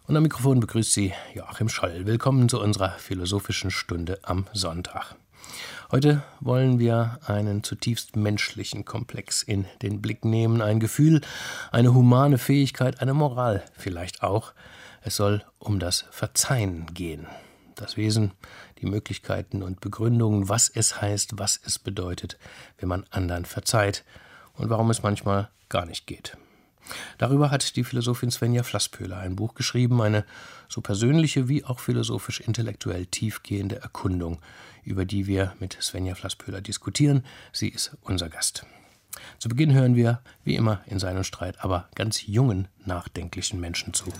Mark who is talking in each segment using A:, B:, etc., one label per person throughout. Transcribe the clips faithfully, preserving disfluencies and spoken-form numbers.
A: Und am Mikrofon begrüßt Sie Joachim Scholl. Willkommen zu unserer philosophischen Stunde am Sonntag. Heute wollen wir einen zutiefst menschlichen Komplex in den Blick nehmen. Ein Gefühl, eine humane Fähigkeit, eine Moral vielleicht auch. Es soll um das Verzeihen gehen. Das Wesen, die Möglichkeiten und Begründungen, was es heißt, was es bedeutet, wenn man anderen verzeiht und warum es manchmal gar nicht geht. Darüber hat die Philosophin Svenja Flasspöhler ein Buch geschrieben, eine so persönliche wie auch philosophisch-intellektuell tiefgehende Erkundung, über die wir mit Svenja Flasspöhler diskutieren. Sie ist unser Gast. Zu Beginn hören wir, wie immer in seinem Streit, aber ganz jungen, nachdenklichen Menschen zu.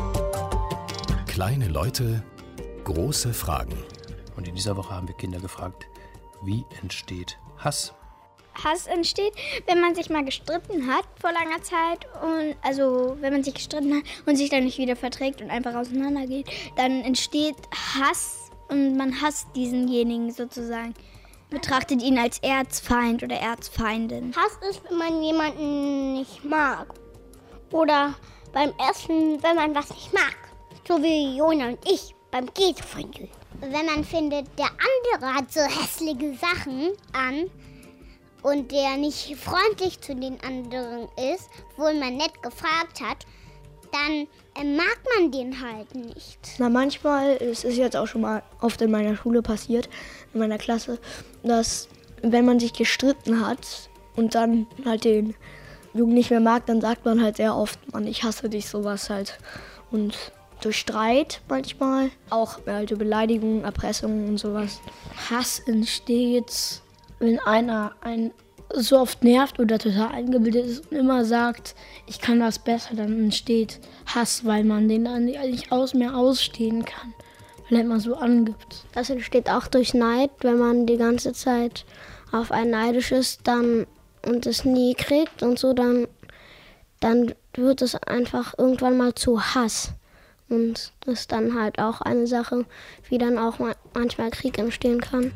B: Kleine Leute, große Fragen.
A: Und in dieser Woche haben wir Kinder gefragt, wie entsteht Hass?
C: Hass entsteht, wenn man sich mal gestritten hat vor langer Zeit. Und also wenn man sich gestritten hat und sich dann nicht wieder verträgt und einfach auseinandergeht, dann entsteht Hass und man hasst diesenjenigen sozusagen. Betrachtet ihn als Erzfeind oder Erzfeindin.
D: Hass ist, wenn man jemanden nicht mag. Oder beim Essen, wenn man was nicht mag. So wie Jona und ich beim Käsefondue. Wenn man findet, der andere hat so hässliche Sachen an und der nicht freundlich zu den anderen ist, obwohl man nett gefragt hat, dann äh, mag man den halt nicht.
E: Na, manchmal, es ist jetzt auch schon mal oft in meiner Schule passiert, in meiner Klasse, dass wenn man sich gestritten hat und dann halt den Jungen nicht mehr mag, dann sagt man halt sehr oft, Mann, ich hasse dich, sowas halt. Und durch Streit manchmal, auch alte Beleidigungen, Erpressungen und sowas.
F: Hass entsteht, wenn einer einen so oft nervt oder total eingebildet ist und immer sagt, ich kann das besser, dann entsteht Hass, weil man den dann nicht aus mehr ausstehen kann, weil er immer so angibt.
G: Das entsteht auch durch Neid, wenn man die ganze Zeit auf einen neidisch ist dann und es nie kriegt und so, dann, dann wird es einfach irgendwann mal zu Hass. Und das ist dann halt auch eine Sache, wie dann auch manchmal Krieg entstehen kann.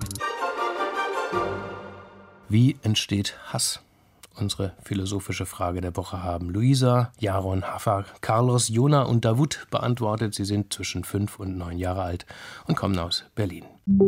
A: Wie entsteht Hass? Unsere philosophische Frage der Woche haben Luisa, Jaron, Hafa, Carlos, Jona und Davut beantwortet. Sie sind zwischen fünf und neun Jahre alt und kommen aus Berlin.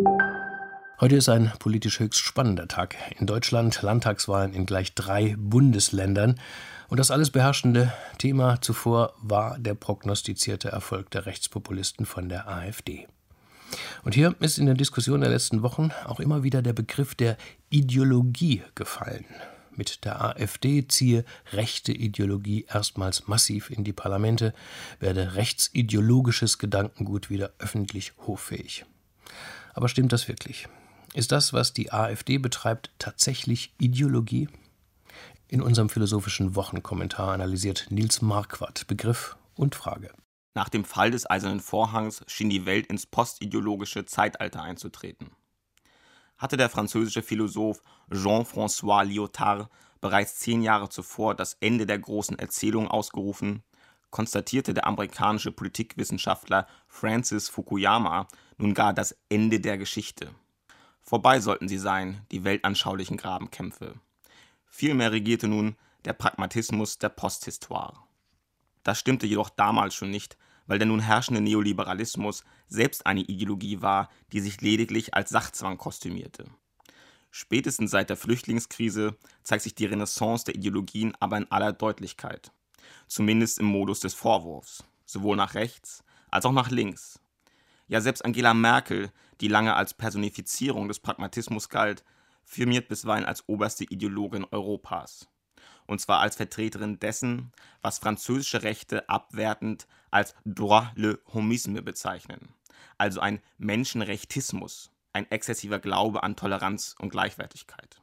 A: Heute ist ein politisch höchst spannender Tag. In Deutschland Landtagswahlen in gleich drei Bundesländern. Und das alles beherrschende Thema zuvor war der prognostizierte Erfolg der Rechtspopulisten von der AfD. Und hier ist in der Diskussion der letzten Wochen auch immer wieder der Begriff der Ideologie gefallen. Mit der AfD ziehe rechte Ideologie erstmals massiv in die Parlamente, werde rechtsideologisches Gedankengut wieder öffentlich hoffähig. Aber stimmt das wirklich? Ist das, was die AfD betreibt, tatsächlich Ideologie? In unserem philosophischen Wochenkommentar analysiert Nils Marquardt Begriff und Frage.
H: Nach dem Fall des Eisernen Vorhangs schien die Welt ins postideologische Zeitalter einzutreten. Hatte der französische Philosoph Jean-François Lyotard bereits zehn Jahre zuvor das Ende der großen Erzählung ausgerufen, konstatierte der amerikanische Politikwissenschaftler Francis Fukuyama nun gar das Ende der Geschichte. Vorbei sollten sie sein, die weltanschaulichen Grabenkämpfe. Vielmehr regierte nun der Pragmatismus der Posthistoire. Das stimmte jedoch damals schon nicht, weil der nun herrschende Neoliberalismus selbst eine Ideologie war, die sich lediglich als Sachzwang kostümierte. Spätestens seit der Flüchtlingskrise zeigt sich die Renaissance der Ideologien aber in aller Deutlichkeit. Zumindest im Modus des Vorwurfs, sowohl nach rechts als auch nach links. Ja, selbst Angela Merkel, die lange als Personifizierung des Pragmatismus galt, firmiert bisweilen als oberste Ideologin Europas. Und zwar als Vertreterin dessen, was französische Rechte abwertend als droit le homisme bezeichnen, also ein Menschenrechtismus, ein exzessiver Glaube an Toleranz und Gleichwertigkeit.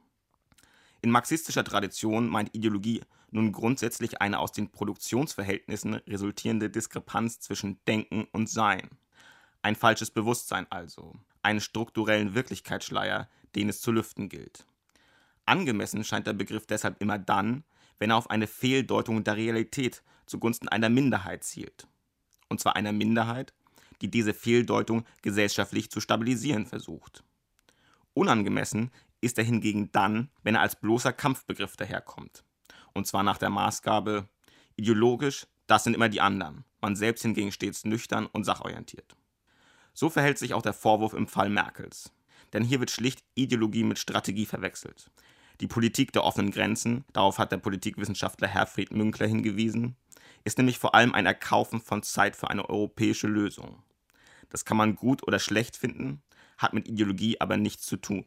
H: In marxistischer Tradition meint Ideologie nun grundsätzlich eine aus den Produktionsverhältnissen resultierende Diskrepanz zwischen Denken und Sein. Ein falsches Bewusstsein also, einen strukturellen Wirklichkeitsschleier, den es zu lüften gilt. Angemessen scheint der Begriff deshalb immer dann, wenn er auf eine Fehldeutung der Realität zugunsten einer Minderheit zielt. Und zwar einer Minderheit, die diese Fehldeutung gesellschaftlich zu stabilisieren versucht. Unangemessen ist er hingegen dann, wenn er als bloßer Kampfbegriff daherkommt. Und zwar nach der Maßgabe, ideologisch, das sind immer die anderen, man selbst hingegen stets nüchtern und sachorientiert. So verhält sich auch der Vorwurf im Fall Merkels. Denn hier wird schlicht Ideologie mit Strategie verwechselt. Die Politik der offenen Grenzen, darauf hat der Politikwissenschaftler Herfried Münkler hingewiesen, ist nämlich vor allem ein Erkaufen von Zeit für eine europäische Lösung. Das kann man gut oder schlecht finden, hat mit Ideologie aber nichts zu tun.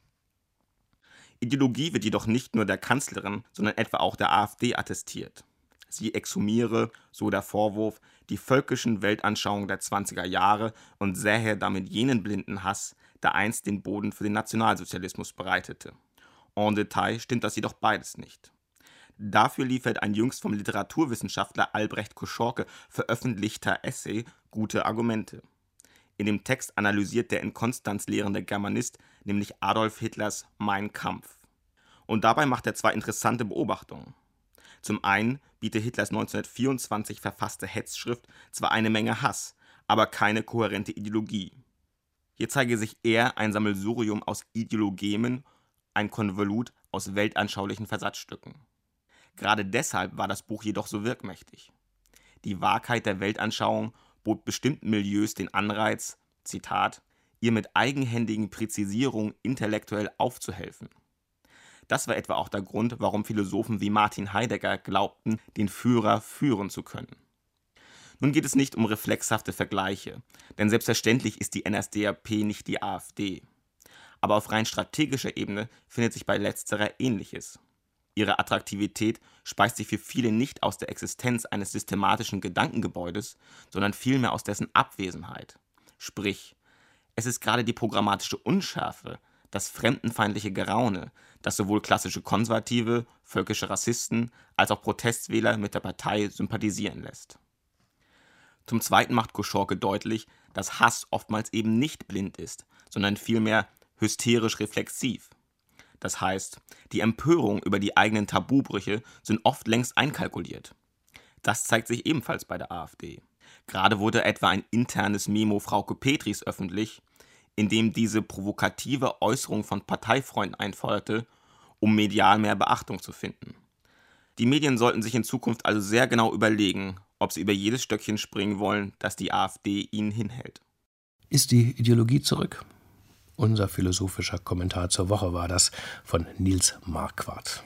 H: Ideologie wird jedoch nicht nur der Kanzlerin, sondern etwa auch der AfD attestiert. Sie exhumiere, so der Vorwurf, die völkischen Weltanschauungen der zwanziger Jahre und sähe damit jenen blinden Hass, der einst den Boden für den Nationalsozialismus bereitete. En Detail stimmt das jedoch beides nicht. Dafür liefert ein jüngst vom Literaturwissenschaftler Albrecht Koschorke veröffentlichter Essay gute Argumente. In dem Text analysiert der in Konstanz lehrende Germanist nämlich Adolf Hitlers Mein Kampf. Und dabei macht er zwei interessante Beobachtungen. Zum einen bietet Hitlers neunzehnhundertvierundzwanzig verfasste Hetzschrift zwar eine Menge Hass, aber keine kohärente Ideologie. Hier zeige sich eher ein Sammelsurium aus Ideologemen, ein Konvolut aus weltanschaulichen Versatzstücken. Gerade deshalb war das Buch jedoch so wirkmächtig. Die Wahrheit der Weltanschauung bot bestimmten Milieus den Anreiz, Zitat, ihr mit eigenhändigen Präzisierungen intellektuell aufzuhelfen. Das war etwa auch der Grund, warum Philosophen wie Martin Heidegger glaubten, den Führer führen zu können. Nun geht es nicht um reflexhafte Vergleiche, denn selbstverständlich ist die N S D A P nicht die AfD. Aber auf rein strategischer Ebene findet sich bei letzterer Ähnliches. Ihre Attraktivität speist sich für viele nicht aus der Existenz eines systematischen Gedankengebäudes, sondern vielmehr aus dessen Abwesenheit. Sprich, es ist gerade die programmatische Unschärfe, das fremdenfeindliche Geraune, das sowohl klassische Konservative, völkische Rassisten als auch Protestwähler mit der Partei sympathisieren lässt. Zum Zweiten macht Koschorke deutlich, dass Hass oftmals eben nicht blind ist, sondern vielmehr hysterisch reflexiv. Das heißt, die Empörung über die eigenen Tabubrüche sind oft längst einkalkuliert. Das zeigt sich ebenfalls bei der AfD. Gerade wurde etwa ein internes Memo Frauke Petris öffentlich, in dem diese provokative Äußerung von Parteifreunden einforderte, um medial mehr Beachtung zu finden. Die Medien sollten sich in Zukunft also sehr genau überlegen, ob sie über jedes Stöckchen springen wollen, das die AfD ihnen hinhält.
A: Ist die Ideologie zurück? Unser philosophischer Kommentar zur Woche war das von Nils Marquardt.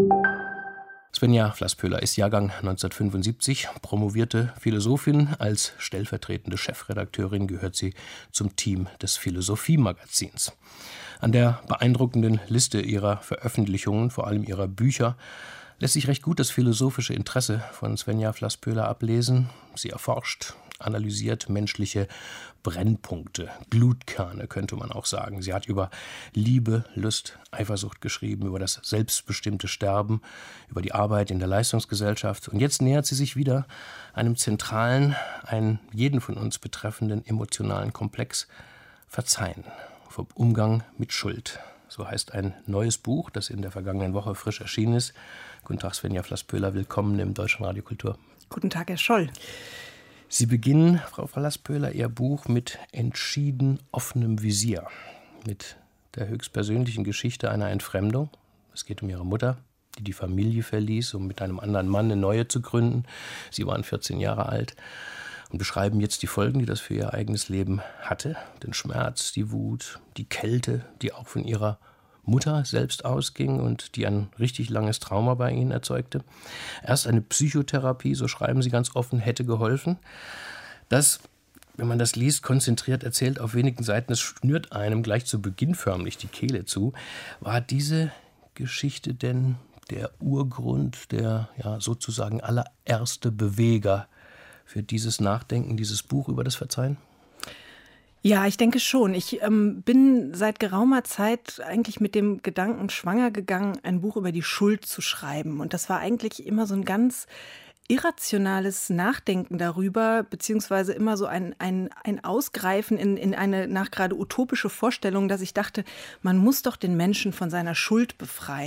A: Svenja Vlaspöhler ist Jahrgang neunzehnhundertfünfundsiebzig, promovierte Philosophin. Als stellvertretende Chefredakteurin gehört sie zum Team des Philosophie-Magazins. An der beeindruckenden Liste ihrer Veröffentlichungen, vor allem ihrer Bücher, lässt sich recht gut das philosophische Interesse von Svenja Vlaspöhler ablesen. Sie erforscht, analysiert menschliche Brennpunkte, Glutkerne könnte man auch sagen. Sie hat über Liebe, Lust, Eifersucht geschrieben, über das selbstbestimmte Sterben, über die Arbeit in der Leistungsgesellschaft. Und jetzt nähert sie sich wieder einem zentralen, einen jeden von uns betreffenden emotionalen Komplex, Verzeihen, vom Umgang mit Schuld. So heißt ein neues Buch, das in der vergangenen Woche frisch erschienen ist. Guten Tag, Svenja Vlaspöhler, willkommen im Deutschlandradio Kultur.
I: Guten Tag, Herr Scholl.
A: Sie beginnen, Frau Vlaspöhler, Ihr Buch mit entschieden offenem Visier, mit der höchstpersönlichen Geschichte einer Entfremdung. Es geht um Ihre Mutter, die die Familie verließ, um mit einem anderen Mann eine neue zu gründen. Sie waren vierzehn Jahre alt und beschreiben jetzt die Folgen, die das für Ihr eigenes Leben hatte. Den Schmerz, die Wut, die Kälte, die auch von Ihrer Mutter selbst ausging und die ein richtig langes Trauma bei Ihnen erzeugte. Erst eine Psychotherapie, so schreiben Sie ganz offen, hätte geholfen. Das, wenn man das liest, konzentriert erzählt auf wenigen Seiten, es schnürt einem gleich zu Beginn förmlich die Kehle zu. War diese Geschichte denn der Urgrund, der ja sozusagen allererste Beweger für dieses Nachdenken, dieses Buch über das Verzeihen?
I: Ja, ich denke schon. Ich ähm, bin seit geraumer Zeit eigentlich mit dem Gedanken schwanger gegangen, ein Buch über die Schuld zu schreiben. Und das war eigentlich immer so ein ganz irrationales Nachdenken darüber, beziehungsweise immer so ein, ein, ein Ausgreifen in, in eine nachgerade utopische Vorstellung, dass ich dachte, man muss doch den Menschen von seiner Schuld befreien.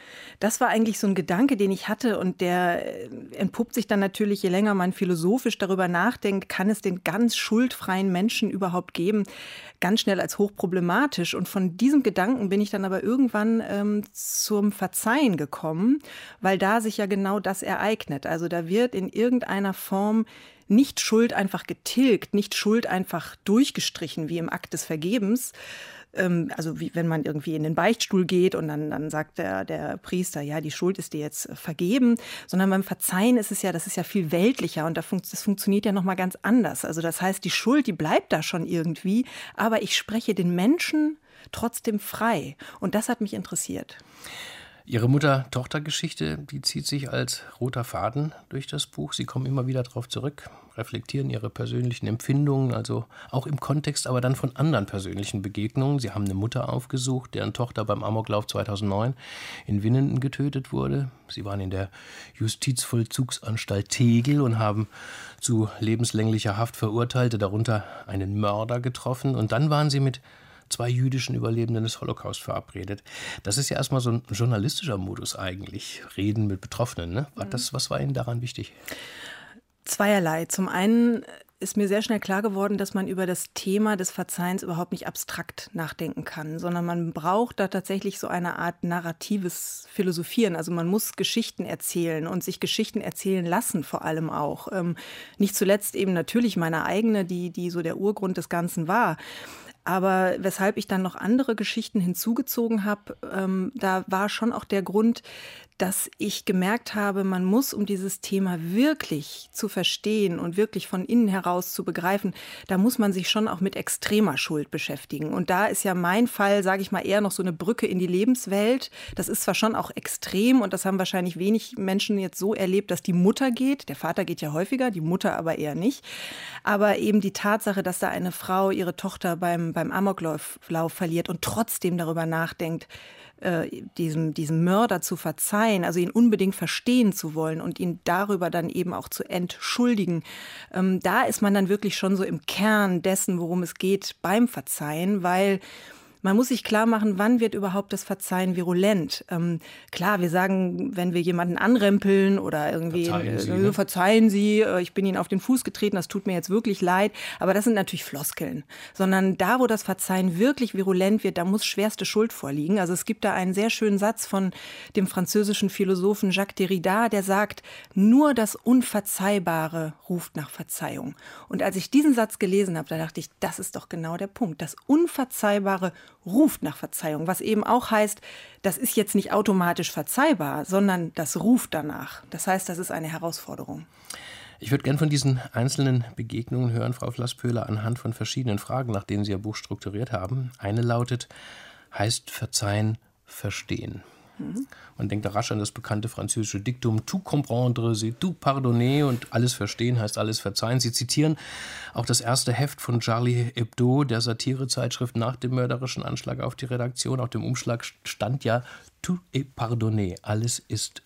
I: Das war eigentlich so ein Gedanke, den ich hatte und der entpuppt sich dann natürlich, je länger man philosophisch darüber nachdenkt, kann es den ganz schuldfreien Menschen überhaupt geben, ganz schnell als hochproblematisch. Und von diesem Gedanken bin ich dann aber irgendwann ähm, zum Verzeihen gekommen, weil da sich ja genau das ereignet. Also da wird in irgendeiner Form nicht Schuld einfach getilgt, nicht Schuld einfach durchgestrichen wie im Akt des Vergebens. Also wie wenn man irgendwie in den Beichtstuhl geht und dann, dann sagt der, der Priester, ja, die Schuld ist dir jetzt vergeben. Sondern beim Verzeihen ist es ja, das ist ja viel weltlicher und das funktioniert ja nochmal ganz anders. Also das heißt, die Schuld, die bleibt da schon irgendwie, aber ich spreche den Menschen trotzdem frei. Und das hat mich interessiert.
A: Ihre Mutter-Tochter-Geschichte, die zieht sich als roter Faden durch das Buch. Sie kommen immer wieder darauf zurück, reflektieren ihre persönlichen Empfindungen, also auch im Kontext, aber dann von anderen persönlichen Begegnungen. Sie haben eine Mutter aufgesucht, deren Tochter beim Amoklauf zweitausendneun in Winnenden getötet wurde. Sie waren in der Justizvollzugsanstalt Tegel und haben zu lebenslänglicher Haft Verurteilte, darunter einen Mörder, getroffen. Und dann waren sie mit zwei jüdischen Überlebenden des Holocaust verabredet. Das ist ja erstmal so ein journalistischer Modus eigentlich, Reden mit Betroffenen. Ne? War das, was war Ihnen daran wichtig?
I: Zweierlei. Zum einen ist mir sehr schnell klar geworden, dass man über das Thema des Verzeihens überhaupt nicht abstrakt nachdenken kann, sondern man braucht da tatsächlich so eine Art narratives Philosophieren. Also man muss Geschichten erzählen und sich Geschichten erzählen lassen vor allem auch. Ähm, nicht zuletzt eben natürlich meine eigene, die, die so der Urgrund des Ganzen war. Aber weshalb ich dann noch andere Geschichten hinzugezogen habe, ähm, da war schon auch der Grund, dass ich gemerkt habe, man muss, um dieses Thema wirklich zu verstehen und wirklich von innen heraus zu begreifen, da muss man sich schon auch mit extremer Schuld beschäftigen. Und da ist ja mein Fall, sage ich mal, eher noch so eine Brücke in die Lebenswelt. Das ist zwar schon auch extrem und das haben wahrscheinlich wenig Menschen jetzt so erlebt, dass die Mutter geht. Der Vater geht ja häufiger, die Mutter aber eher nicht. Aber eben die Tatsache, dass da eine Frau ihre Tochter beim, beim Amoklauf verliert und trotzdem darüber nachdenkt, Diesem, diesem Mörder zu verzeihen, also ihn unbedingt verstehen zu wollen und ihn darüber dann eben auch zu entschuldigen. Ähm, da ist man dann wirklich schon so im Kern dessen, worum es geht beim Verzeihen, weil man muss sich klar machen, wann wird überhaupt das Verzeihen virulent. Ähm, klar, wir sagen, wenn wir jemanden anrempeln oder irgendwie verzeihen Sie, äh, ne? verzeihen Sie, äh, ich bin Ihnen auf den Fuß getreten, das tut mir jetzt wirklich leid. Aber das sind natürlich Floskeln. Sondern da, wo das Verzeihen wirklich virulent wird, da muss schwerste Schuld vorliegen. Also es gibt da einen sehr schönen Satz von dem französischen Philosophen Jacques Derrida, der sagt, nur das Unverzeihbare ruft nach Verzeihung. Und als ich diesen Satz gelesen habe, da dachte ich, das ist doch genau der Punkt. Das Unverzeihbare ruft nach Verzeihung, was eben auch heißt, das ist jetzt nicht automatisch verzeihbar, sondern das ruft danach. Das heißt, das ist eine Herausforderung.
A: Ich würde gern von diesen einzelnen Begegnungen hören, Frau Flasspöhler, anhand von verschiedenen Fragen, nach denen Sie Ihr Buch strukturiert haben. Eine lautet, heißt Verzeihen verstehen? Man denkt da rasch an das bekannte französische Diktum tout comprendre, c'est tout pardonner und alles verstehen heißt alles verzeihen. Sie zitieren auch das erste Heft von Charlie Hebdo, der Satirezeitschrift nach dem mörderischen Anschlag auf die Redaktion. Auf dem Umschlag stand ja tout est pardonné, alles ist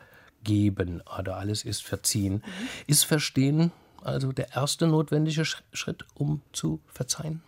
A: vergeben oder alles ist verziehen. Mhm. Ist Verstehen also der erste notwendige Schritt, um zu verzeihen?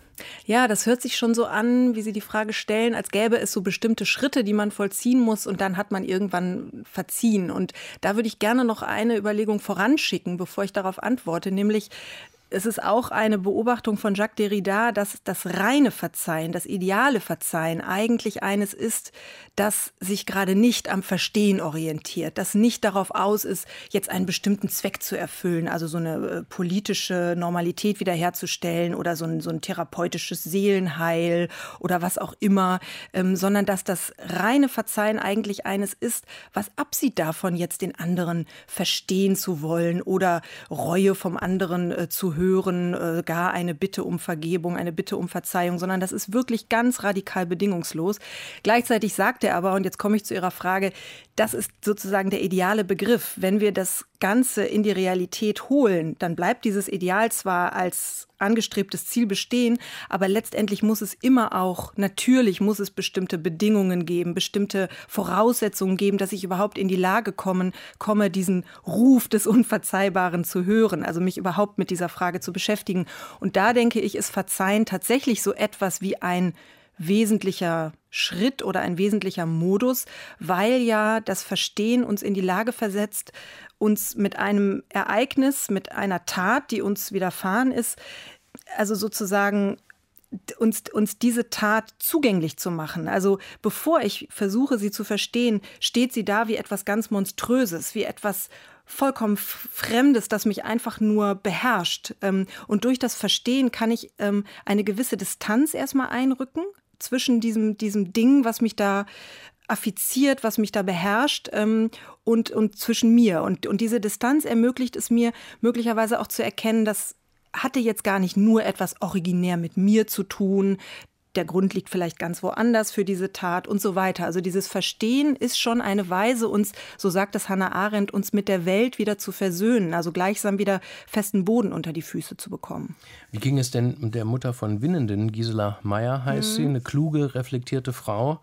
I: Ja, das hört sich schon so an, wie Sie die Frage stellen, als gäbe es so bestimmte Schritte, die man vollziehen muss und dann hat man irgendwann verziehen. Und da würde ich gerne noch eine Überlegung voranschicken, bevor ich darauf antworte, nämlich es ist auch eine Beobachtung von Jacques Derrida, dass das reine Verzeihen, das ideale Verzeihen eigentlich eines ist, das sich gerade nicht am Verstehen orientiert, das nicht darauf aus ist, jetzt einen bestimmten Zweck zu erfüllen, also so eine äh, politische Normalität wiederherzustellen oder so ein, so ein therapeutisches Seelenheil oder was auch immer, ähm, sondern dass das reine Verzeihen eigentlich eines ist, was absieht davon, jetzt den anderen verstehen zu wollen oder Reue vom anderen äh, zu hören, äh, gar eine Bitte um Vergebung, eine Bitte um Verzeihung, sondern das ist wirklich ganz radikal bedingungslos. Gleichzeitig sagt er aber, und jetzt komme ich zu Ihrer Frage, das ist sozusagen der ideale Begriff. Wenn wir das Ganze in die Realität holen, dann bleibt dieses Ideal zwar als angestrebtes Ziel bestehen, aber letztendlich muss es immer auch, natürlich muss es bestimmte Bedingungen geben, bestimmte Voraussetzungen geben, dass ich überhaupt in die Lage kommen, komme, diesen Ruf des Unverzeihbaren zu hören, also mich überhaupt mit dieser Frage zu beschäftigen. Und da denke ich, ist Verzeihen tatsächlich so etwas wie ein wesentlicher Schritt oder ein wesentlicher Modus, weil ja das Verstehen uns in die Lage versetzt, uns mit einem Ereignis, mit einer Tat, die uns widerfahren ist, also sozusagen uns, uns diese Tat zugänglich zu machen. Also bevor ich versuche, sie zu verstehen, steht sie da wie etwas ganz Monströses, wie etwas vollkommen Fremdes, das mich einfach nur beherrscht. Und durch das Verstehen kann ich eine gewisse Distanz erstmal einrücken zwischen diesem, diesem Ding, was mich da affiziert, was mich da beherrscht, ähm, und, und zwischen mir. Und, und diese Distanz ermöglicht es mir, möglicherweise auch zu erkennen, das hatte jetzt gar nicht nur etwas originär mit mir zu tun. Der Grund liegt vielleicht ganz woanders für diese Tat und so weiter. Also dieses Verstehen ist schon eine Weise, uns, so sagt es Hannah Arendt, uns mit der Welt wieder zu versöhnen, also gleichsam wieder festen Boden unter die Füße zu bekommen.
A: Wie ging es denn der Mutter von Winnenden, Gisela Meyer heißt mhm. sie, eine kluge, reflektierte Frau,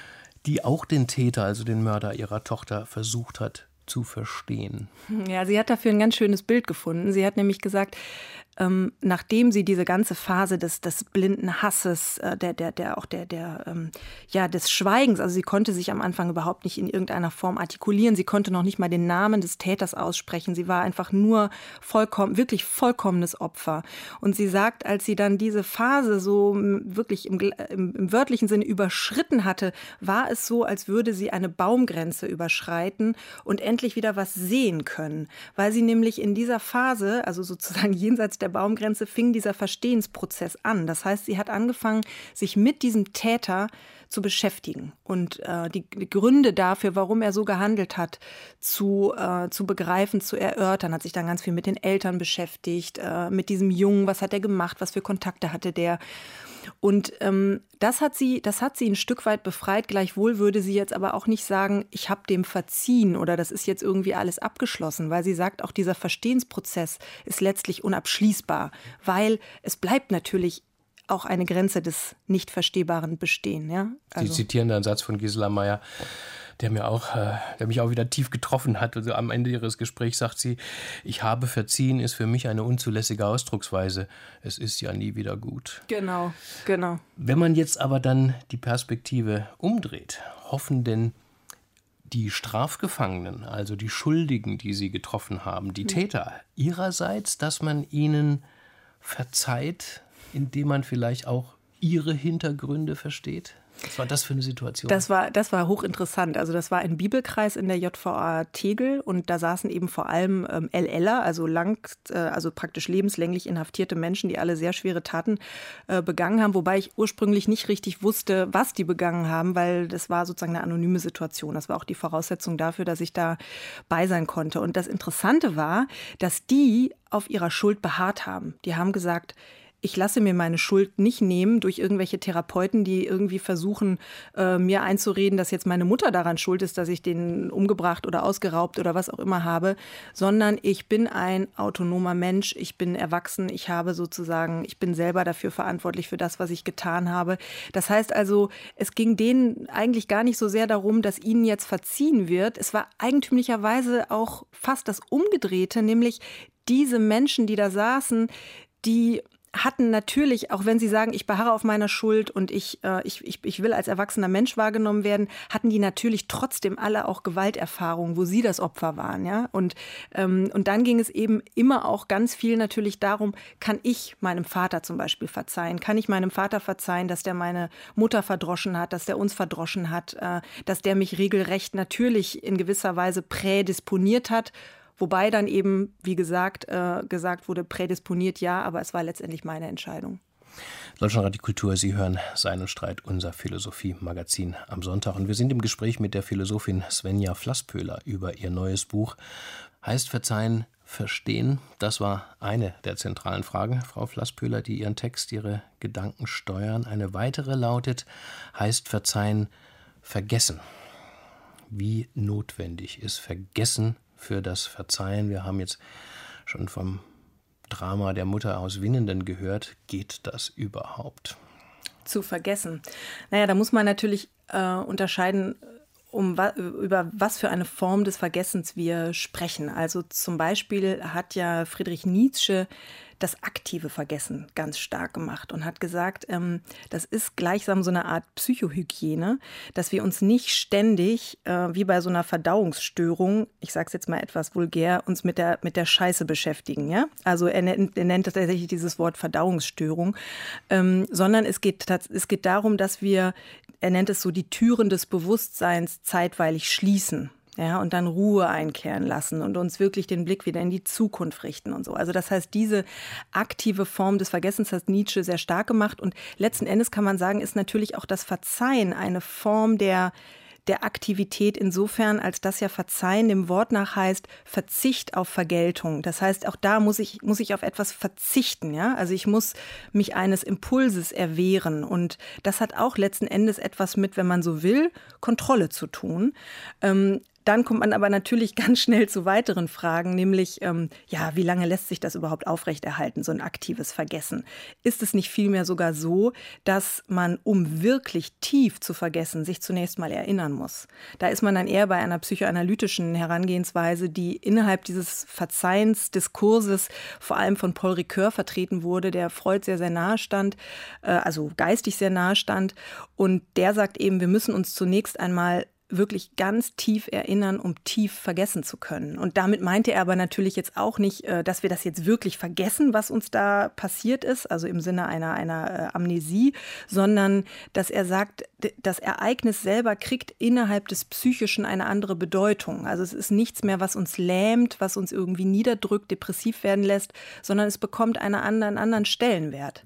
A: die auch den Täter, also den Mörder ihrer Tochter, versucht hat zu verstehen?
I: Ja, sie hat dafür ein ganz schönes Bild gefunden. Sie hat nämlich gesagt, Ähm, nachdem sie diese ganze Phase des, des blinden Hasses, äh, der, der, der, auch der, der, ähm, ja, des Schweigens, also sie konnte sich am Anfang überhaupt nicht in irgendeiner Form artikulieren, sie konnte noch nicht mal den Namen des Täters aussprechen, sie war einfach nur vollkommen, wirklich vollkommenes Opfer. Und sie sagt, als sie dann diese Phase so wirklich im, im, im wörtlichen Sinne überschritten hatte, war es so, als würde sie eine Baumgrenze überschreiten und endlich wieder was sehen können, weil sie nämlich in dieser Phase, also sozusagen jenseits der Baumgrenze, fing dieser Verstehensprozess an. Das heißt, sie hat angefangen, sich mit diesem Täter zu beschäftigen und äh, die, die Gründe dafür, warum er so gehandelt hat, zu, äh, zu begreifen, zu erörtern. Hat sich dann ganz viel mit den Eltern beschäftigt, äh, mit diesem Jungen, was hat er gemacht, was für Kontakte hatte der. Und ähm, das hat sie, das hat sie ein Stück weit befreit. Gleichwohl würde sie jetzt aber auch nicht sagen, ich habe dem verziehen oder das ist jetzt irgendwie alles abgeschlossen, weil sie sagt, auch dieser Verstehensprozess ist letztlich unabschließbar, weil es bleibt natürlich auch eine Grenze des Nicht-Verstehbaren bestehen. Ja? Also.
A: Sie zitieren da einen Satz von Gisela Meyer, der mir auch, äh, der mich auch wieder tief getroffen hat. Also am Ende ihres Gesprächs sagt sie, ich habe verziehen, ist für mich eine unzulässige Ausdrucksweise. Es ist ja nie wieder gut.
I: Genau, genau.
A: Wenn man jetzt aber dann die Perspektive umdreht, hoffen denn die Strafgefangenen, also die Schuldigen, die sie getroffen haben, die Täter, ihrerseits, dass man ihnen verzeiht, indem man vielleicht auch ihre Hintergründe versteht? Was war das für eine Situation?
I: Das war, das war hochinteressant. Also das war ein Bibelkreis in der J V A Tegel und da saßen eben vor allem ähm, L Ler, also lang, äh, also praktisch lebenslänglich inhaftierte Menschen, die alle sehr schwere Taten äh, begangen haben, wobei ich ursprünglich nicht richtig wusste, was die begangen haben, weil das war sozusagen eine anonyme Situation. Das war auch die Voraussetzung dafür, dass ich da bei sein konnte. Und das Interessante war, dass die auf ihrer Schuld beharrt haben. Die haben gesagt, ich lasse mir meine Schuld nicht nehmen durch irgendwelche Therapeuten, die irgendwie versuchen, äh, mir einzureden, dass jetzt meine Mutter daran schuld ist, dass ich den umgebracht oder ausgeraubt oder was auch immer habe, sondern ich bin ein autonomer Mensch, ich bin erwachsen, ich habe sozusagen, ich bin selber dafür verantwortlich für das, was ich getan habe. Das heißt also, es ging denen eigentlich gar nicht so sehr darum, dass ihnen jetzt verziehen wird. Es war eigentümlicherweise auch fast das Umgedrehte, nämlich diese Menschen, die da saßen, die hatten natürlich, auch wenn sie sagen, ich beharre auf meiner Schuld und ich, äh, ich, ich, ich will als erwachsener Mensch wahrgenommen werden, hatten die natürlich trotzdem alle auch Gewalterfahrungen, wo sie das Opfer waren. Ja? Und, ähm, und dann ging es eben immer auch ganz viel natürlich darum, kann ich meinem Vater zum Beispiel verzeihen? Kann ich meinem Vater verzeihen, dass der meine Mutter verdroschen hat, dass der uns verdroschen hat, äh, dass der mich regelrecht natürlich in gewisser Weise prädisponiert hat? Wobei dann eben, wie gesagt, äh, gesagt wurde, prädisponiert ja, aber es war letztendlich meine Entscheidung.
A: Deutschlandrat die Kultur, Sie hören Sein und Streit, unser Philosophie-Magazin am Sonntag. Und wir sind im Gespräch mit der Philosophin Svenja Flasspöhler über ihr neues Buch. Heißt Verzeihen, Verstehen? Das war eine der zentralen Fragen, Frau Flasspöhler, die Ihren Text, Ihre Gedanken steuern. Eine weitere lautet, heißt Verzeihen, Vergessen? Wie notwendig ist Vergessen für das Verzeihen? Wir haben jetzt schon vom Drama der Mutter aus Winnenden gehört. Geht das überhaupt?
I: Zu vergessen. Naja, da muss man natürlich äh, unterscheiden, um wa- über was für eine Form des Vergessens wir sprechen. Also zum Beispiel hat ja Friedrich Nietzsche das aktive Vergessen ganz stark gemacht und hat gesagt, ähm, das ist gleichsam so eine Art Psychohygiene, dass wir uns nicht ständig, äh, wie bei so einer Verdauungsstörung, ich sage es jetzt mal etwas vulgär, uns mit der, mit der Scheiße beschäftigen. Ja? Also er nennt, er nennt tatsächlich dieses Wort Verdauungsstörung, ähm, sondern es geht, es geht darum, dass wir, er nennt es so, die Türen des Bewusstseins zeitweilig schließen. Ja, und dann Ruhe einkehren lassen und uns wirklich den Blick wieder in die Zukunft richten und so. Also das heißt, diese aktive Form des Vergessens hat Nietzsche sehr stark gemacht. Und letzten Endes kann man sagen, ist natürlich auch das Verzeihen eine Form der der Aktivität insofern, als das ja Verzeihen dem Wort nach heißt Verzicht auf Vergeltung. Das heißt, auch da muss ich, muss ich auf etwas verzichten. Ja? Also ich muss mich eines Impulses erwehren. Und das hat auch letzten Endes etwas mit, wenn man so will, Kontrolle zu tun. Ähm, Dann kommt man aber natürlich ganz schnell zu weiteren Fragen, nämlich, ähm, ja, wie lange lässt sich das überhaupt aufrechterhalten, so ein aktives Vergessen? Ist es nicht vielmehr sogar so, dass man, um wirklich tief zu vergessen, sich zunächst mal erinnern muss? Da ist man dann eher bei einer psychoanalytischen Herangehensweise, die innerhalb dieses Verzeihensdiskurses vor allem von Paul Ricoeur vertreten wurde, der Freud sehr, sehr nahe stand, äh, also geistig sehr nahe stand. Und der sagt eben, wir müssen uns zunächst einmal wirklich ganz tief erinnern, um tief vergessen zu können. Und damit meinte er aber natürlich jetzt auch nicht, dass wir das jetzt wirklich vergessen, was uns da passiert ist, also im Sinne einer, einer Amnesie, sondern dass er sagt, das Ereignis selber kriegt innerhalb des Psychischen eine andere Bedeutung. Also es ist nichts mehr, was uns lähmt, was uns irgendwie niederdrückt, depressiv werden lässt, sondern es bekommt einen anderen, anderen Stellenwert.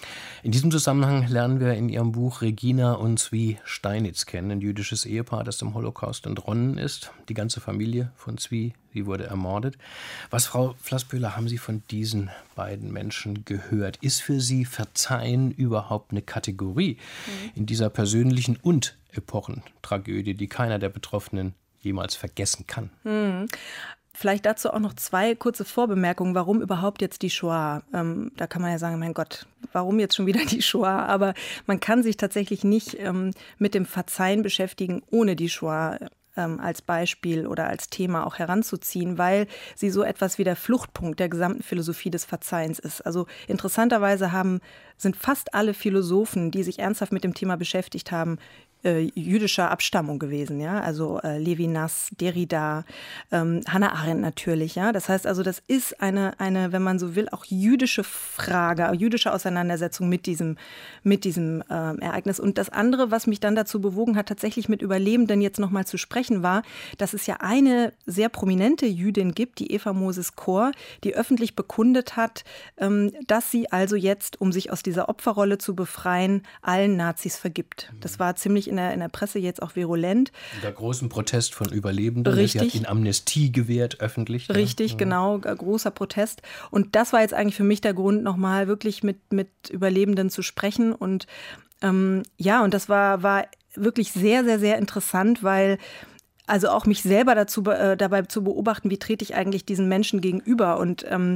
A: In diesem Zusammenhang lernen wir in ihrem Buch Regina und Zvi Steinitz kennen, ein jüdisches Ehepaar, das im Holocaust entronnen ist. Die ganze Familie von Zvi, die wurde ermordet. Was, Frau Flassböhler, haben Sie von diesen beiden Menschen gehört? Ist für Sie Verzeihen überhaupt eine Kategorie mhm. in dieser persönlichen und Epochentragödie, die keiner der Betroffenen jemals vergessen kann?
I: Mhm. Vielleicht dazu auch noch zwei kurze Vorbemerkungen, warum überhaupt jetzt die Shoah? Ähm, da kann man ja sagen, mein Gott, warum jetzt schon wieder die Shoah? Aber man kann sich tatsächlich nicht ähm, mit dem Verzeihen beschäftigen, ohne die Shoah ähm, als Beispiel oder als Thema auch heranzuziehen, weil sie so etwas wie der Fluchtpunkt der gesamten Philosophie des Verzeihens ist. Also interessanterweise haben, sind fast alle Philosophen, die sich ernsthaft mit dem Thema beschäftigt haben, Äh, jüdischer Abstammung gewesen, ja, also äh, Levinas, Derrida, ähm, Hannah Arendt natürlich, ja. Das heißt also, das ist eine, eine, wenn man so will, auch jüdische Frage, jüdische Auseinandersetzung mit diesem, mit diesem äh, Ereignis. Und das andere, was mich dann dazu bewogen hat, tatsächlich mit Überlebenden jetzt nochmal zu sprechen, war, dass es ja eine sehr prominente Jüdin gibt, die Eva Moses Kor, die öffentlich bekundet hat, ähm, dass sie also jetzt, um sich aus dieser Opferrolle zu befreien, allen Nazis vergibt. Das war ziemlich in der, in der Presse jetzt auch virulent.
A: Der großen Protest von Überlebenden.
I: Richtig.
A: Sie hat ihnen Amnestie gewährt, öffentlich.
I: Richtig, ja. Genau, großer Protest. Und das war jetzt eigentlich für mich der Grund, nochmal wirklich mit, mit Überlebenden zu sprechen. Und ähm, ja, und das war, war wirklich sehr, sehr, sehr interessant, weil also auch mich selber dazu, äh, dabei zu beobachten, wie trete ich eigentlich diesen Menschen gegenüber. Und ähm,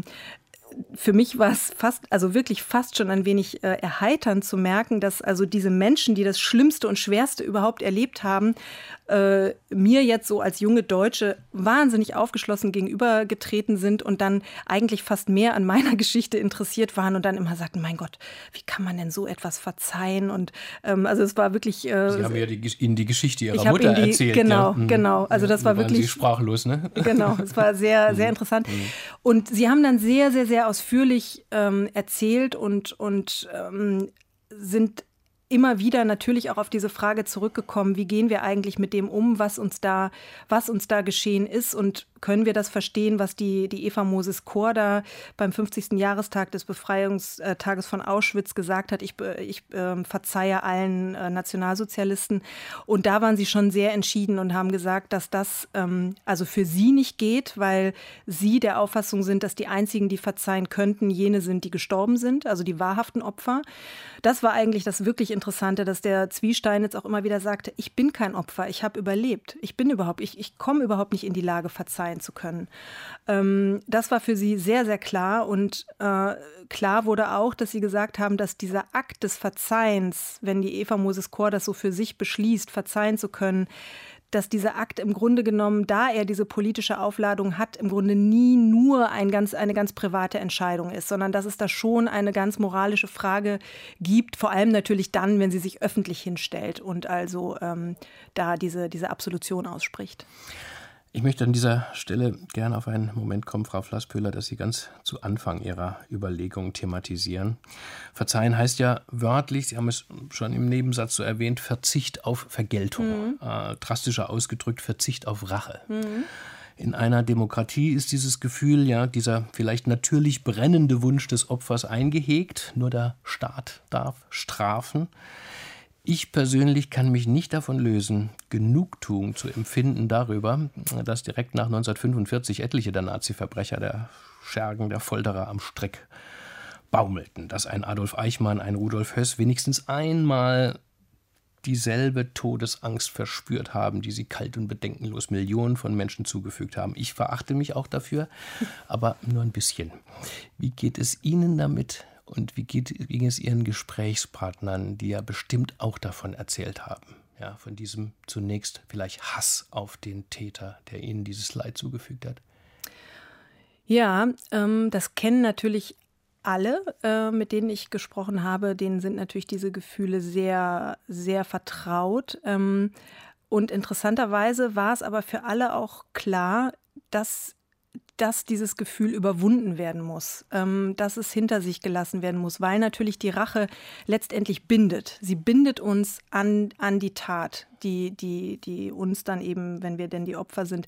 I: für mich war es fast, also wirklich fast schon ein wenig äh, erheiternd zu merken, dass also diese Menschen, die das Schlimmste und Schwerste überhaupt erlebt haben, äh, mir jetzt so als junge Deutsche wahnsinnig aufgeschlossen gegenübergetreten sind und dann eigentlich fast mehr an meiner Geschichte interessiert waren und dann immer sagten, mein Gott, wie kann man denn so etwas verzeihen? Und ähm, also es war wirklich... Äh,
A: Sie haben ja die, Ihnen die Geschichte Ihrer
I: ich
A: Mutter
I: die,
A: erzählt.
I: Genau,
A: ja.
I: genau. Also das
A: ja,
I: war
A: waren
I: wirklich...
A: Sie sprachlos, ne?
I: Genau, es war sehr, sehr interessant. Und Sie haben dann sehr, sehr, sehr ausführlich ähm, erzählt und, und ähm, sind immer wieder natürlich auch auf diese Frage zurückgekommen, wie gehen wir eigentlich mit dem um, was uns da, was uns da geschehen ist und können wir das verstehen, was die, die Eva Moses Kor da beim fünfzigsten Jahrestag des Befreiungstages von Auschwitz gesagt hat, ich, ich äh, verzeihe allen äh, Nationalsozialisten. Und da waren sie schon sehr entschieden und haben gesagt, dass das ähm, also für sie nicht geht, weil sie der Auffassung sind, dass die einzigen, die verzeihen könnten, jene sind, die gestorben sind, also die wahrhaften Opfer. Das war eigentlich das wirklich Interessante, dass der Zvi Steinitz auch immer wieder sagte, ich bin kein Opfer, ich habe überlebt. Ich bin überhaupt, ich, ich komme überhaupt nicht in die Lage, verzeihen zu können. Ähm, das war für sie sehr, sehr klar. Und äh, klar wurde auch, dass sie gesagt haben, dass dieser Akt des Verzeihens, wenn die Eva Moses Kor das so für sich beschließt, verzeihen zu können, dass dieser Akt im Grunde genommen, da er diese politische Aufladung hat, im Grunde nie nur ein ganz, eine ganz private Entscheidung ist, sondern dass es da schon eine ganz moralische Frage gibt, vor allem natürlich dann, wenn sie sich öffentlich hinstellt und also ähm, da diese, diese Absolution ausspricht.
A: Ich möchte an dieser Stelle gerne auf einen Moment kommen, Frau Flasspöhler, dass Sie ganz zu Anfang Ihrer Überlegungen thematisieren. Verzeihen heißt ja wörtlich, Sie haben es schon im Nebensatz so erwähnt, Verzicht auf Vergeltung. Mhm. Äh, drastischer ausgedrückt, Verzicht auf Rache. Mhm. In einer Demokratie ist dieses Gefühl, ja, dieser vielleicht natürlich brennende Wunsch des Opfers eingehegt. Nur der Staat darf strafen. Ich persönlich kann mich nicht davon lösen, Genugtuung zu empfinden darüber, dass direkt nach neunzehnhundertfünfundvierzig etliche der Nazi-Verbrecher, der Schergen, der Folterer am Strick baumelten, dass ein Adolf Eichmann, ein Rudolf Höss wenigstens einmal dieselbe Todesangst verspürt haben, die sie kalt und bedenkenlos Millionen von Menschen zugefügt haben. Ich verachte mich auch dafür, aber nur ein bisschen. Wie geht es Ihnen damit? Und wie geht, ging es Ihren Gesprächspartnern, die ja bestimmt auch davon erzählt haben? Ja, von diesem zunächst vielleicht Hass auf den Täter, der Ihnen dieses Leid zugefügt hat?
I: Ja, ähm, das kennen natürlich alle, äh, mit denen ich gesprochen habe. Denen sind natürlich diese Gefühle sehr, sehr vertraut. Ähm, und interessanterweise war es aber für alle auch klar, dass dass dieses Gefühl überwunden werden muss, ähm, dass es hinter sich gelassen werden muss, weil natürlich die Rache letztendlich bindet. Sie bindet uns an, an die Tat, die, die, die uns dann eben, wenn wir denn die Opfer sind,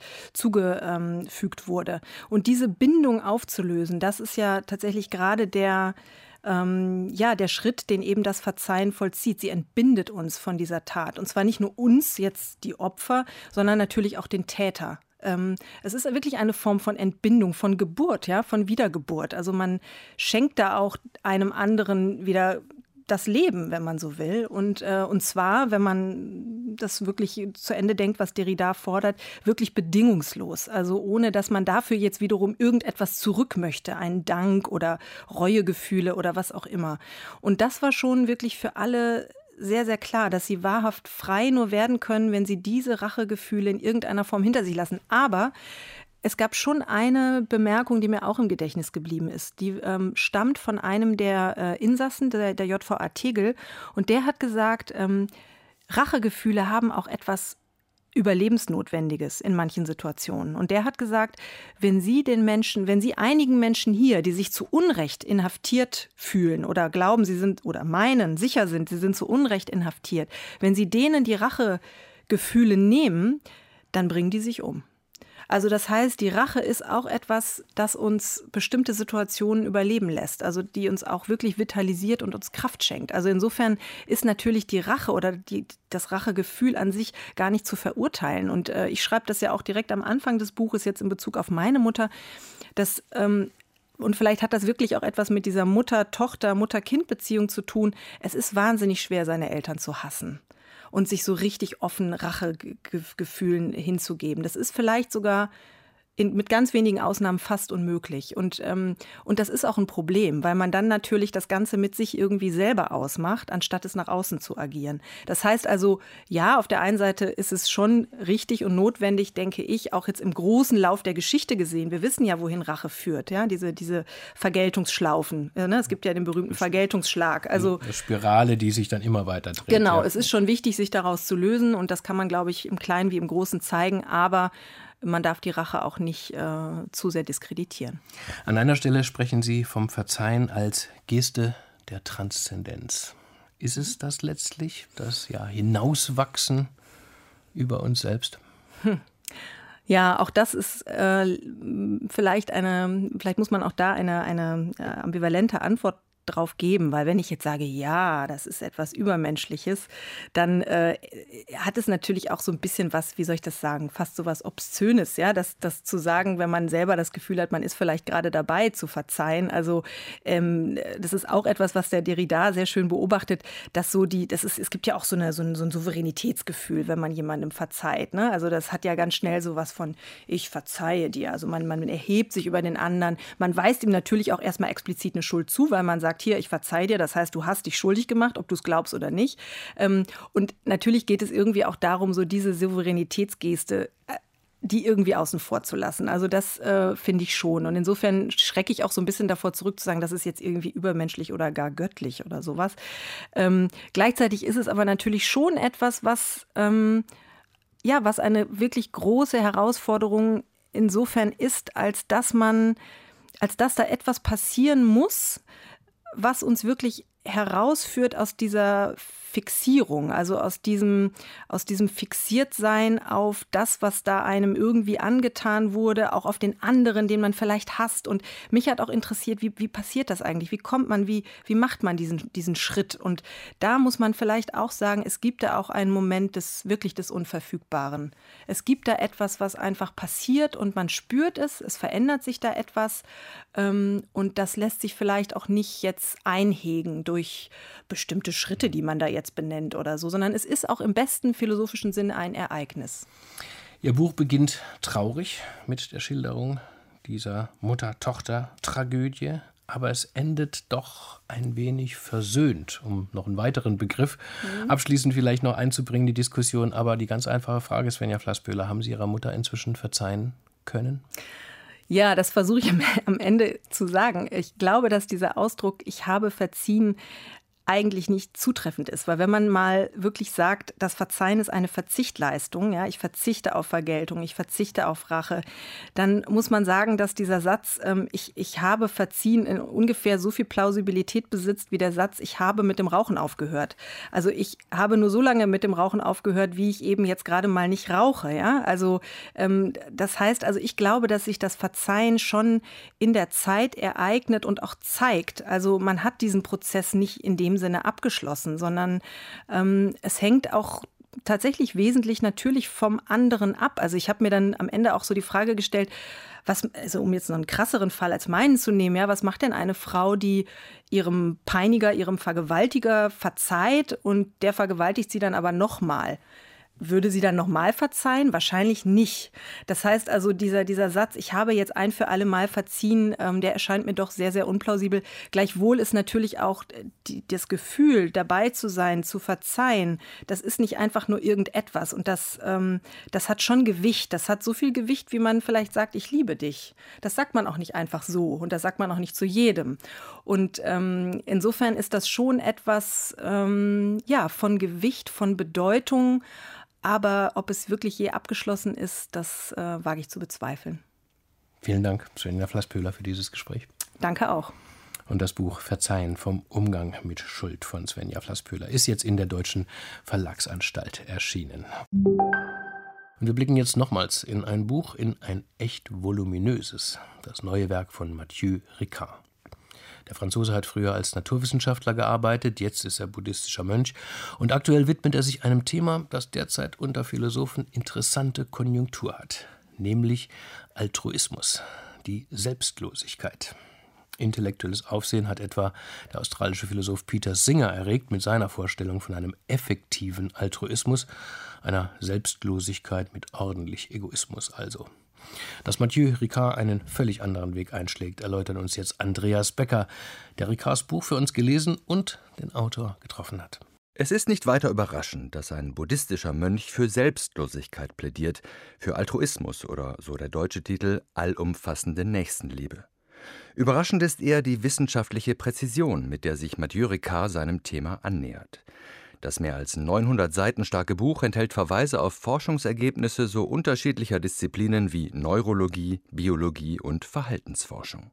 I: zugefügt wurde. Und diese Bindung aufzulösen, das ist ja tatsächlich gerade der, ähm, ja, der Schritt, den eben das Verzeihen vollzieht. Sie entbindet uns von dieser Tat. Und zwar nicht nur uns, jetzt die Opfer, sondern natürlich auch den Täter. Es ist wirklich eine Form von Entbindung, von Geburt, ja, von Wiedergeburt. Also man schenkt da auch einem anderen wieder das Leben, wenn man so will. Und, äh, und zwar, wenn man das wirklich zu Ende denkt, was Derrida fordert, wirklich bedingungslos. Also ohne, dass man dafür jetzt wiederum irgendetwas zurück möchte, einen Dank oder Reuegefühle oder was auch immer. Und das war schon wirklich für alle sehr, sehr klar, dass sie wahrhaft frei nur werden können, wenn sie diese Rachegefühle in irgendeiner Form hinter sich lassen. Aber es gab schon eine Bemerkung, die mir auch im Gedächtnis geblieben ist. Die ähm, stammt von einem der äh, Insassen, der, der J V A Tegel. Und der hat gesagt, ähm, Rachegefühle haben auch etwas Überlebensnotwendiges in manchen Situationen. Und der hat gesagt, wenn Sie den Menschen, wenn Sie einigen Menschen hier, die sich zu Unrecht inhaftiert fühlen oder glauben, sie sind oder meinen, sicher sind, sie sind zu Unrecht inhaftiert, wenn Sie denen die Rachegefühle nehmen, dann bringen die sich um. Also das heißt, die Rache ist auch etwas, das uns bestimmte Situationen überleben lässt, also die uns auch wirklich vitalisiert und uns Kraft schenkt. Also insofern ist natürlich die Rache oder die, das Rachegefühl an sich gar nicht zu verurteilen. Und äh, ich schreibe das ja auch direkt am Anfang des Buches jetzt in Bezug auf meine Mutter, dass ähm, und vielleicht hat das wirklich auch etwas mit dieser Mutter-Tochter-, Mutter-Kind-Beziehung zu tun. Es ist wahnsinnig schwer, seine Eltern zu hassen und sich so richtig offen Rachegefühlen hinzugeben. Das ist vielleicht sogar in, mit ganz wenigen Ausnahmen fast unmöglich. Und, ähm, und das ist auch ein Problem, weil man dann natürlich das Ganze mit sich irgendwie selber ausmacht, anstatt es nach außen zu agieren. Das heißt also, ja, auf der einen Seite ist es schon richtig und notwendig, denke ich, auch jetzt im großen Lauf der Geschichte gesehen. Wir wissen ja, wohin Rache führt, ja, diese, diese Vergeltungsschlaufen. Ja, ne? Es gibt ja den berühmten Vergeltungsschlag. Also
A: eine Spirale, die sich dann immer weiter dreht.
I: Genau,
A: ja.
I: Es ist schon wichtig, sich daraus zu lösen und das kann man, glaube ich, im Kleinen wie im Großen zeigen, aber man darf die Rache auch nicht äh, zu sehr diskreditieren.
A: An einer Stelle sprechen Sie vom Verzeihen als Geste der Transzendenz. Ist es das letztlich, das ja Hinauswachsen über uns selbst?
I: Hm. Ja, auch das ist äh, vielleicht eine, vielleicht muss man auch da eine, eine äh, ambivalente Antwort drauf geben, weil wenn ich jetzt sage, ja, das ist etwas Übermenschliches, dann äh, hat es natürlich auch so ein bisschen was, wie soll ich das sagen, fast so was Obszönes, ja, das, das zu sagen, wenn man selber das Gefühl hat, man ist vielleicht gerade dabei zu verzeihen. Also ähm, das ist auch etwas, was der Derrida sehr schön beobachtet, dass so die, das ist, es gibt ja auch so, eine, so, ein, so ein Souveränitätsgefühl, wenn man jemandem verzeiht, ne? Also das hat ja ganz schnell so was von, ich verzeihe dir, also man, man erhebt sich über den anderen, man weist ihm natürlich auch erstmal explizit eine Schuld zu, weil man sagt, sagt, hier, ich verzeih dir, das heißt, du hast dich schuldig gemacht, ob du es glaubst oder nicht. Und natürlich geht es irgendwie auch darum, so diese Souveränitätsgeste, die irgendwie außen vor zu lassen. Also das äh, finde ich schon. Und insofern schrecke ich auch so ein bisschen davor zurück zu sagen, das ist jetzt irgendwie übermenschlich oder gar göttlich oder sowas. Ähm, gleichzeitig ist es aber natürlich schon etwas, was, ähm, ja, was eine wirklich große Herausforderung insofern ist, als dass man, als dass da etwas passieren muss, was uns wirklich herausführt aus dieser Fixierung, also aus diesem, aus diesem Fixiertsein auf das, was da einem irgendwie angetan wurde, auch auf den anderen, den man vielleicht hasst. Und mich hat auch interessiert, wie, wie passiert das eigentlich? Wie kommt man, wie, wie macht man diesen, diesen Schritt? Und da muss man vielleicht auch sagen, es gibt da auch einen Moment des wirklich des Unverfügbaren. Es gibt da etwas, was einfach passiert und man spürt es, es verändert sich da etwas. Ähm, und das lässt sich vielleicht auch nicht jetzt einhegen durch bestimmte Schritte, die man da jetzt benennt oder so, sondern es ist auch im besten philosophischen Sinne ein Ereignis.
A: Ihr Buch beginnt traurig mit der Schilderung dieser Mutter-Tochter-Tragödie, aber es endet doch ein wenig versöhnt, um noch einen weiteren Begriff mhm. abschließend vielleicht noch einzubringen, die Diskussion. Aber die ganz einfache Frage, Svenja Flassböhler, haben Sie Ihrer Mutter inzwischen verzeihen können?
I: Ja, das versuche ich am Ende zu sagen. Ich glaube, dass dieser Ausdruck, ich habe verziehen, eigentlich nicht zutreffend ist. Weil wenn man mal wirklich sagt, das Verzeihen ist eine Verzichtleistung, ja, ich verzichte auf Vergeltung, ich verzichte auf Rache, dann muss man sagen, dass dieser Satz, ähm, ich, ich habe verziehen, in ungefähr so viel Plausibilität besitzt wie der Satz, ich habe mit dem Rauchen aufgehört. Also ich habe nur so lange mit dem Rauchen aufgehört, wie ich eben jetzt gerade mal nicht rauche. Ja? Also ähm, das heißt, also ich glaube, dass sich das Verzeihen schon in der Zeit ereignet und auch zeigt. Also man hat diesen Prozess nicht in dem Sinne abgeschlossen, sondern ähm, es hängt auch tatsächlich wesentlich natürlich vom anderen ab. Also ich habe mir dann am Ende auch so die Frage gestellt, was, also um jetzt noch einen krasseren Fall als meinen zu nehmen, ja, was macht denn eine Frau, die ihrem Peiniger, ihrem Vergewaltiger verzeiht und der vergewaltigt sie dann aber nochmal? Würde sie dann nochmal verzeihen? Wahrscheinlich nicht. Das heißt also, dieser, dieser Satz, ich habe jetzt ein für alle Mal verziehen, ähm, der erscheint mir doch sehr, sehr unplausibel. Gleichwohl ist natürlich auch die, das Gefühl, dabei zu sein, zu verzeihen, das ist nicht einfach nur irgendetwas. Und das, ähm, das hat schon Gewicht. Das hat so viel Gewicht, wie man vielleicht sagt, ich liebe dich. Das sagt man auch nicht einfach so. Und das sagt man auch nicht zu jedem. Und ähm, insofern ist das schon etwas ähm, ja, von Gewicht, von Bedeutung. Aber ob es wirklich je abgeschlossen ist, das äh, wage ich zu bezweifeln.
A: Vielen Dank, Svenja Flassböhler, für dieses Gespräch.
I: Danke auch.
A: Und das Buch Verzeihen vom Umgang mit Schuld von Svenja Flassböhler ist jetzt in der Deutschen Verlagsanstalt erschienen. Und wir blicken jetzt nochmals in ein Buch, in ein echt voluminöses, das neue Werk von Mathieu Ricard. Der Franzose hat früher als Naturwissenschaftler gearbeitet, jetzt ist er buddhistischer Mönch und aktuell widmet er sich einem Thema, das derzeit unter Philosophen interessante Konjunktur hat, nämlich Altruismus, die Selbstlosigkeit. Intellektuelles Aufsehen hat etwa der australische Philosoph Peter Singer erregt mit seiner Vorstellung von einem effektiven Altruismus, einer Selbstlosigkeit mit ordentlich Egoismus also. Dass Mathieu Ricard einen völlig anderen Weg einschlägt, erläutert uns jetzt Andreas Becker, der Ricards Buch für uns gelesen und den Autor getroffen hat.
J: Es ist nicht weiter überraschend, dass ein buddhistischer Mönch für Selbstlosigkeit plädiert, für Altruismus oder, so der deutsche Titel, allumfassende Nächstenliebe. Überraschend ist eher die wissenschaftliche Präzision, mit der sich Mathieu Ricard seinem Thema annähert. Das mehr als neunhundert Seiten starke Buch enthält Verweise auf Forschungsergebnisse so unterschiedlicher Disziplinen wie Neurologie, Biologie und Verhaltensforschung.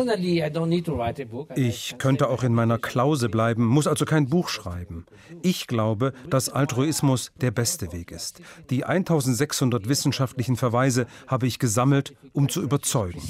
K: Ich könnte auch in meiner Klause bleiben, muss also kein Buch schreiben. Ich glaube, dass Altruismus der beste Weg ist. Die eintausendsechshundert wissenschaftlichen Verweise habe ich gesammelt, um zu überzeugen.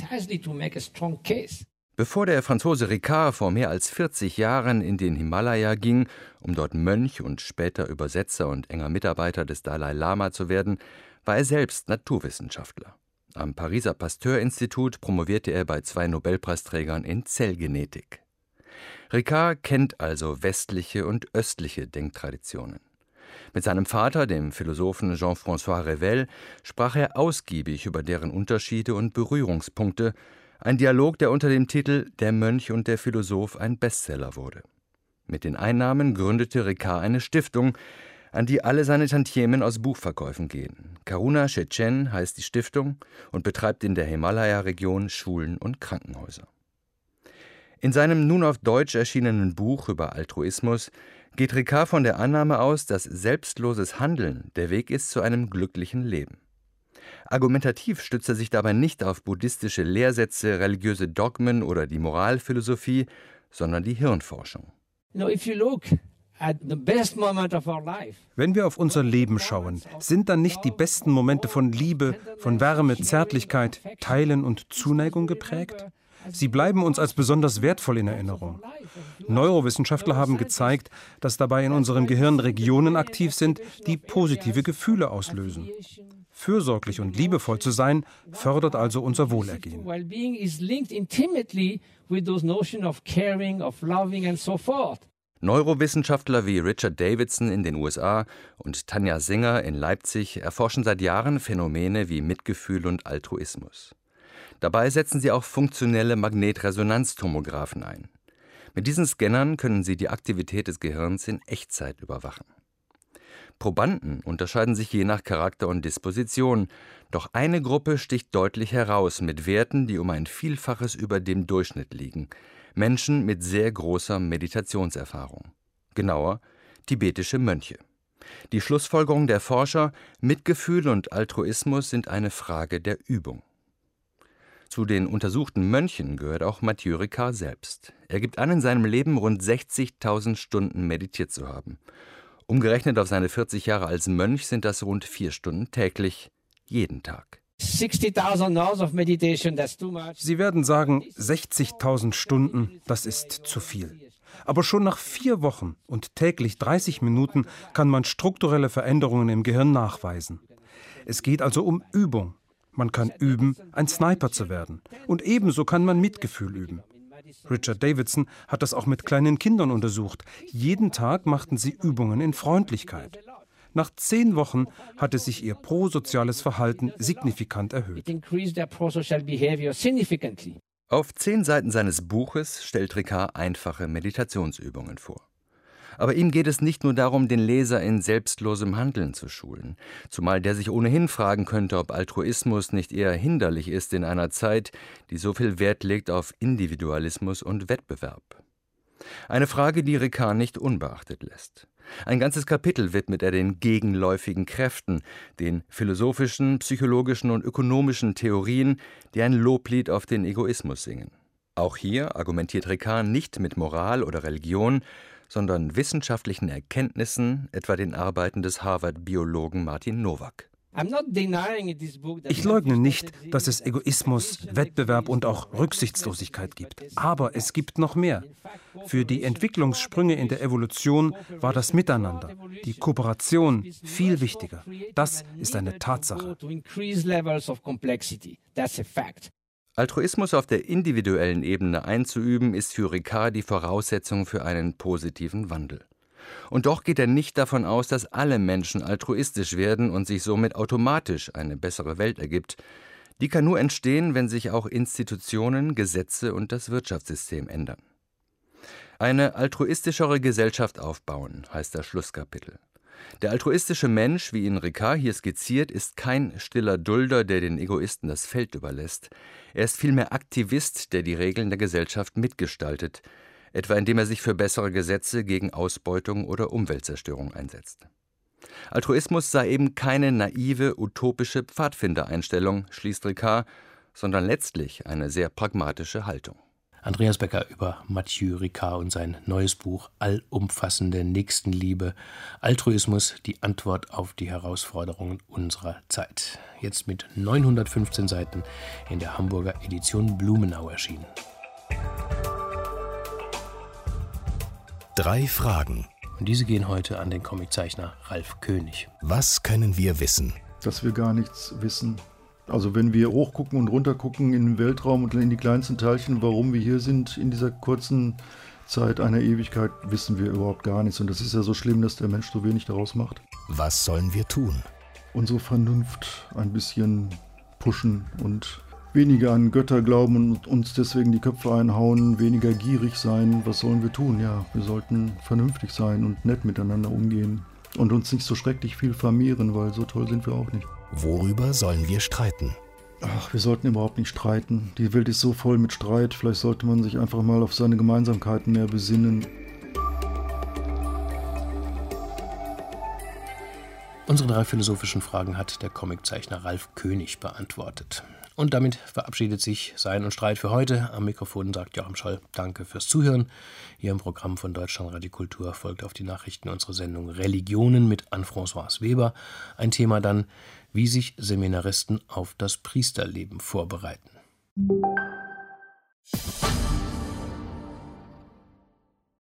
J: Bevor der Franzose Ricard vor mehr als vierzig Jahren in den Himalaya ging, um dort Mönch und später Übersetzer und enger Mitarbeiter des Dalai Lama zu werden, war er selbst Naturwissenschaftler. Am Pariser Pasteur-Institut promovierte er bei zwei Nobelpreisträgern in Zellgenetik. Ricard kennt also westliche und östliche Denktraditionen. Mit seinem Vater, dem Philosophen Jean-François Revel, sprach er ausgiebig über deren Unterschiede und Berührungspunkte, Ein Dialog, der unter dem Titel »Der Mönch und der Philosoph« ein Bestseller wurde. Mit den Einnahmen gründete Ricard eine Stiftung, an die alle seine Tantiemen aus Buchverkäufen gehen. Karuna Shechen heißt die Stiftung und betreibt in der Himalaya-Region Schulen und Krankenhäuser. In seinem nun auf Deutsch erschienenen Buch über Altruismus geht Ricard von der Annahme aus, dass selbstloses Handeln der Weg ist zu einem glücklichen Leben. Argumentativ stützt er sich dabei nicht auf buddhistische Lehrsätze, religiöse Dogmen oder die Moralphilosophie, sondern die Hirnforschung.
K: Wenn wir auf unser Leben schauen, sind dann nicht die besten Momente von Liebe, von Wärme, Zärtlichkeit, Teilen und Zuneigung geprägt? Sie bleiben uns als besonders wertvoll in Erinnerung. Neurowissenschaftler haben gezeigt, dass dabei in unserem Gehirn Regionen aktiv sind, die positive Gefühle auslösen. Fürsorglich und liebevoll zu sein, fördert also unser Wohlergehen.
J: Neurowissenschaftler wie Richard Davidson in den U S A und Tanja Singer in Leipzig erforschen seit Jahren Phänomene wie Mitgefühl und Altruismus. Dabei setzen sie auch funktionelle Magnetresonanztomographen ein. Mit diesen Scannern können sie die Aktivität des Gehirns in Echtzeit überwachen. Probanden unterscheiden sich je nach Charakter und Disposition, doch eine Gruppe sticht deutlich heraus mit Werten, die um ein Vielfaches über dem Durchschnitt liegen. Menschen mit sehr großer Meditationserfahrung. Genauer, tibetische Mönche. Die Schlussfolgerung der Forscher: Mitgefühl und Altruismus sind eine Frage der Übung. Zu den untersuchten Mönchen gehört auch Mathieu Ricard selbst. Er gibt an, in seinem Leben rund sechzigtausend Stunden meditiert zu haben. Umgerechnet auf seine vierzig Jahre als Mönch sind das rund vier Stunden täglich, jeden Tag.
K: Sie werden sagen, sechzigtausend Stunden, das ist zu viel. Aber schon nach vier Wochen und täglich dreißig Minuten kann man strukturelle Veränderungen im Gehirn nachweisen. Es geht also um Übung. Man kann üben, ein Sniper zu werden. Und ebenso kann man Mitgefühl üben. Richard Davidson hat das auch mit kleinen Kindern untersucht. Jeden Tag machten sie Übungen in Freundlichkeit. Nach zehn Wochen hatte sich ihr prosoziales Verhalten signifikant erhöht.
J: Auf zehn Seiten seines Buches stellt Ricard einfache Meditationsübungen vor. Aber ihm geht es nicht nur darum, den Leser in selbstlosem Handeln zu schulen, zumal der sich ohnehin fragen könnte, ob Altruismus nicht eher hinderlich ist in einer Zeit, die so viel Wert legt auf Individualismus und Wettbewerb. Eine Frage, die Ricard nicht unbeachtet lässt. Ein ganzes Kapitel widmet er den gegenläufigen Kräften, den philosophischen, psychologischen und ökonomischen Theorien, die ein Loblied auf den Egoismus singen. Auch hier argumentiert Ricard nicht mit Moral oder Religion, sondern wissenschaftlichen Erkenntnissen, etwa den Arbeiten des Harvard-Biologen Martin Nowak.
K: Ich leugne nicht, dass es Egoismus, Wettbewerb und auch Rücksichtslosigkeit gibt. Aber es gibt noch mehr. Für die Entwicklungssprünge in der Evolution war das Miteinander, die Kooperation viel wichtiger. Das ist eine Tatsache.
J: Altruismus auf der individuellen Ebene einzuüben, ist für Ricard die Voraussetzung für einen positiven Wandel. Und doch geht er nicht davon aus, dass alle Menschen altruistisch werden und sich somit automatisch eine bessere Welt ergibt. Die kann nur entstehen, wenn sich auch Institutionen, Gesetze und das Wirtschaftssystem ändern. Eine altruistischere Gesellschaft aufbauen, heißt das Schlusskapitel. Der altruistische Mensch, wie ihn Ricard hier skizziert, ist kein stiller Dulder, der den Egoisten das Feld überlässt. Er ist vielmehr Aktivist, der die Regeln der Gesellschaft mitgestaltet, etwa indem er sich für bessere Gesetze gegen Ausbeutung oder Umweltzerstörung einsetzt. Altruismus sei eben keine naive, utopische Pfadfindereinstellung, schließt Ricard, sondern letztlich eine sehr pragmatische Haltung.
A: Andreas Becker über Mathieu Ricard und sein neues Buch Allumfassende Nächstenliebe. Altruismus, die Antwort auf die Herausforderungen unserer Zeit. Jetzt mit neunhundertfünfzehn Seiten in der Hamburger Edition Blumenau erschienen.
B: Drei Fragen.
A: Und diese gehen heute an den Comiczeichner Ralf König.
B: Was können wir wissen?
L: Dass wir gar nichts wissen. Also wenn wir hochgucken und runtergucken in den Weltraum und in die kleinsten Teilchen, warum wir hier sind in dieser kurzen Zeit einer Ewigkeit, wissen wir überhaupt gar nichts. Und das ist ja so schlimm, dass der Mensch so wenig daraus macht.
B: Was sollen wir tun?
L: Unsere Vernunft ein bisschen pushen und weniger an Götter glauben und uns deswegen die Köpfe einhauen, weniger gierig sein. Was sollen wir tun? Ja, wir sollten vernünftig sein und nett miteinander umgehen und uns nicht so schrecklich viel vermehren, weil so toll sind wir auch nicht.
B: Worüber sollen wir streiten?
L: Ach, wir sollten überhaupt nicht streiten. Die Welt ist so voll mit Streit. Vielleicht sollte man sich einfach mal auf seine Gemeinsamkeiten mehr besinnen.
A: Unsere drei philosophischen Fragen hat der Comiczeichner Ralf König beantwortet. Und damit verabschiedet sich Sein und Streit für heute. Am Mikrofon sagt Joachim Scholl, danke fürs Zuhören. Hier im Programm von Deutschlandradio Kultur folgt auf die Nachrichten unsere Sendung Religionen mit Anne-Françoise Weber. Ein Thema dann, wie sich Seminaristen auf das Priesterleben vorbereiten.